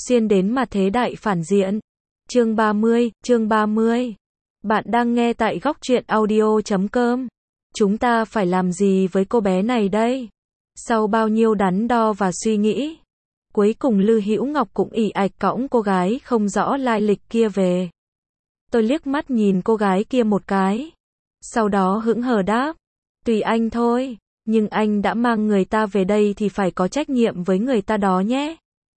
xuyên đến mặt thế đại phản diện. Chương 30. Bạn đang nghe tại góc truyện audio.com. Chúng ta phải làm gì với cô bé này đây? Sau bao nhiêu đắn đo và suy nghĩ, cuối cùng Lư Hữu Ngọc cũng ì ạch cõng cô gái không rõ lai lịch kia về. Tôi liếc mắt nhìn cô gái kia một cái, sau đó hững hờ đáp, tùy anh thôi, nhưng anh đã mang người ta về đây thì phải có trách nhiệm với người ta đó nhé.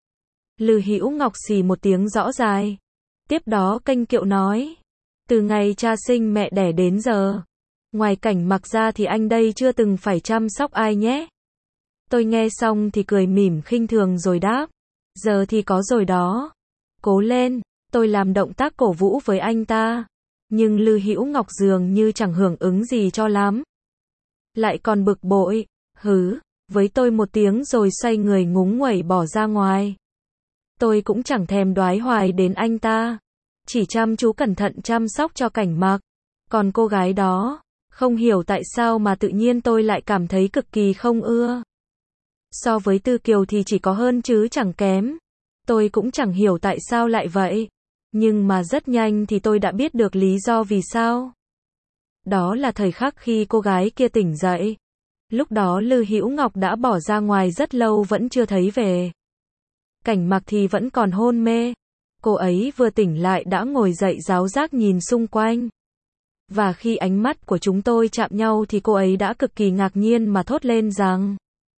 Lư Hữu Ngọc xì một tiếng rõ dài, tiếp đó kênh kiệu nói, từ ngày cha sinh mẹ đẻ đến giờ, ngoài Cảnh Mặc ra thì anh đây chưa từng phải chăm sóc ai nhé. Tôi nghe xong thì cười mỉm khinh thường rồi đáp, giờ thì có rồi đó. Cố lên, tôi làm động tác cổ vũ với anh ta. Nhưng Lư Hữu Ngọc dường như chẳng hưởng ứng gì cho lắm. Lại còn bực bội, hứ, với tôi một tiếng rồi xoay người ngúng nguẩy bỏ ra ngoài. Tôi cũng chẳng thèm đoái hoài đến anh ta, chỉ chăm chú cẩn thận chăm sóc cho Cảnh Mặc. Còn cô gái đó, không hiểu tại sao mà tự nhiên tôi lại cảm thấy cực kỳ không ưa. So với Tư Kiều thì chỉ có hơn chứ chẳng kém. Tôi cũng chẳng hiểu tại sao lại vậy. Nhưng mà rất nhanh thì tôi đã biết được lý do vì sao. Đó là thời khắc khi cô gái kia tỉnh dậy. Lúc đó Lư Hữu Ngọc đã bỏ ra ngoài rất lâu vẫn chưa thấy về. Cảnh Mặc thì vẫn còn hôn mê. Cô ấy vừa tỉnh lại đã ngồi dậy ráo rác nhìn xung quanh. Và khi ánh mắt của chúng tôi chạm nhau thì cô ấy đã cực kỳ ngạc nhiên mà thốt lên rằng,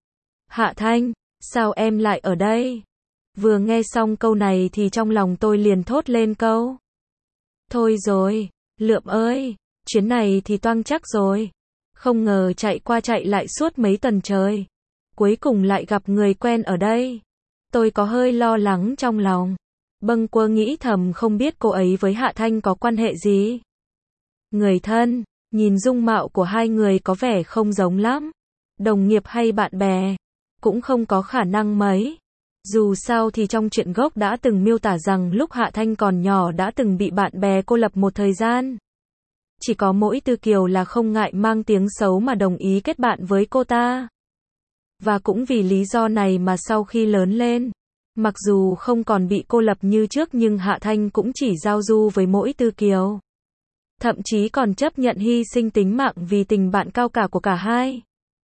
Hạ Thanh, sao em lại ở đây? Vừa nghe xong câu này thì trong lòng tôi liền thốt lên câu, thôi rồi, Lượm ơi, chuyến này thì toang chắc rồi. Không ngờ chạy qua chạy lại suốt mấy tuần trời, cuối cùng lại gặp người quen ở đây. Tôi có hơi lo lắng trong lòng, bâng quơ nghĩ thầm không biết cô ấy với Hạ Thanh có quan hệ gì. Người thân, nhìn dung mạo của hai người có vẻ không giống lắm. Đồng nghiệp hay bạn bè, cũng không có khả năng mấy. Dù sao thì trong truyện gốc đã từng miêu tả rằng lúc Hạ Thanh còn nhỏ đã từng bị bạn bè cô lập một thời gian. Chỉ có mỗi Tư Kiều là không ngại mang tiếng xấu mà đồng ý kết bạn với cô ta. Và cũng vì lý do này mà sau khi lớn lên, mặc dù không còn bị cô lập như trước nhưng Hạ Thanh cũng chỉ giao du với mỗi Tư Kiều. Thậm chí còn chấp nhận hy sinh tính mạng vì tình bạn cao cả của cả hai.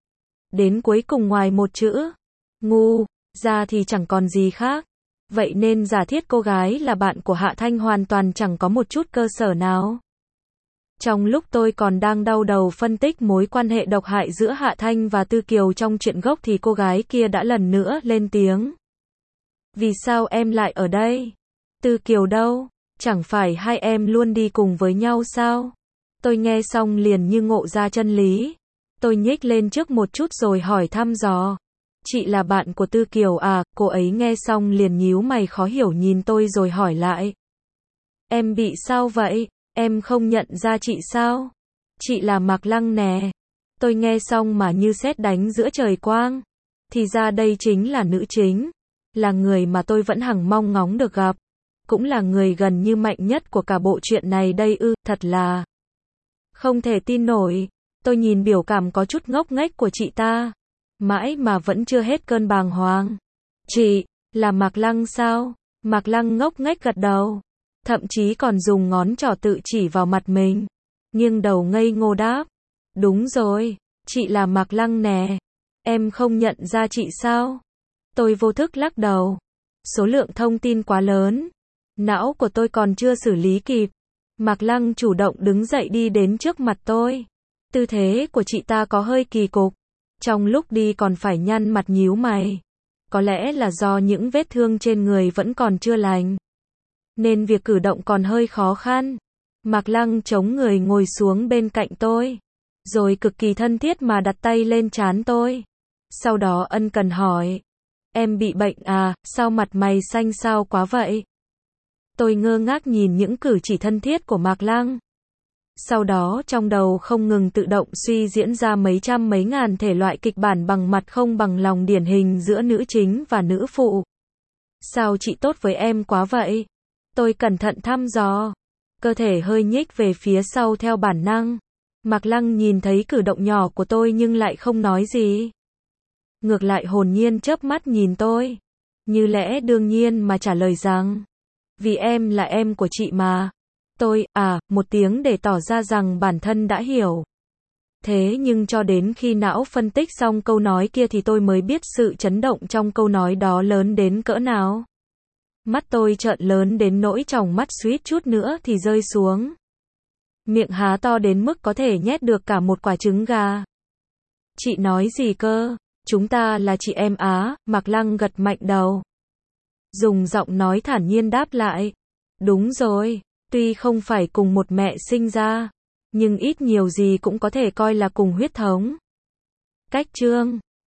Đến cuối cùng ngoài một chữ ngu ra thì chẳng còn gì khác. Vậy nên giả thiết cô gái là bạn của Hạ Thanh hoàn toàn chẳng có một chút cơ sở nào. Trong lúc tôi còn đang đau đầu phân tích mối quan hệ độc hại giữa Hạ Thanh và Tư Kiều trong truyện gốc thì cô gái kia đã lần nữa lên tiếng. Vì sao em lại ở đây? Tư Kiều đâu? Chẳng phải hai em luôn đi cùng với nhau sao? Tôi nghe xong liền như ngộ ra chân lý. Tôi nhếch lên trước một chút rồi hỏi thăm dò. Chị là bạn của Tư Kiều à? Cô ấy nghe xong liền nhíu mày khó hiểu nhìn tôi rồi hỏi lại. Em bị sao vậy? Em không nhận ra chị sao? Chị là Mạc Lăng nè. Tôi nghe xong mà như sét đánh giữa trời quang. Thì ra đây chính là nữ chính. Là người mà tôi vẫn hằng mong ngóng được gặp. Cũng là người gần như mạnh nhất của cả bộ truyện này đây ư, thật là không thể tin nổi. Tôi nhìn biểu cảm có chút ngốc nghếch của chị ta, mãi mà vẫn chưa hết cơn bàng hoàng. Chị, là Mạc Lăng sao? Mạc Lăng ngốc nghếch gật đầu, thậm chí còn dùng ngón trỏ tự chỉ vào mặt mình, nghiêng đầu ngây ngô đáp. Đúng rồi, chị là Mạc Lăng nè. Em không nhận ra chị sao? Tôi vô thức lắc đầu. Số lượng thông tin quá lớn, não của tôi còn chưa xử lý kịp. Mạc Lăng chủ động đứng dậy đi đến trước mặt tôi. Tư thế của chị ta có hơi kỳ cục. Trong lúc đi còn phải nhăn mặt nhíu mày. Có lẽ là do những vết thương trên người vẫn còn chưa lành, nên việc cử động còn hơi khó khăn. Mạc Lăng chống người ngồi xuống bên cạnh tôi, rồi cực kỳ thân thiết mà đặt tay lên trán tôi. Sau đó ân cần hỏi. Em bị bệnh à, sao mặt mày xanh xao quá vậy? Tôi ngơ ngác nhìn những cử chỉ thân thiết của Mạc Lăng. Sau đó trong đầu không ngừng tự động suy diễn ra mấy trăm mấy ngàn thể loại kịch bản bằng mặt không bằng lòng điển hình giữa nữ chính và nữ phụ. Sao chị tốt với em quá vậy? Tôi cẩn thận thăm dò, cơ thể hơi nhích về phía sau theo bản năng. Mạc Lăng nhìn thấy cử động nhỏ của tôi nhưng lại không nói gì. Ngược lại hồn nhiên chớp mắt nhìn tôi, như lẽ đương nhiên mà trả lời rằng, vì em là em của chị mà. Tôi, một tiếng để tỏ ra rằng bản thân đã hiểu. Thế nhưng cho đến khi não phân tích xong câu nói kia thì tôi mới biết sự chấn động trong câu nói đó lớn đến cỡ nào. Mắt tôi trợn lớn đến nỗi tròng mắt suýt chút nữa thì rơi xuống. Miệng há to đến mức có thể nhét được cả một quả trứng gà. Chị nói gì cơ? Chúng ta là chị em á, Mạc Lăng gật mạnh đầu. Dùng giọng nói thản nhiên đáp lại. Đúng rồi, tuy không phải cùng một mẹ sinh ra, nhưng ít nhiều gì cũng có thể coi là cùng huyết thống. Cách chương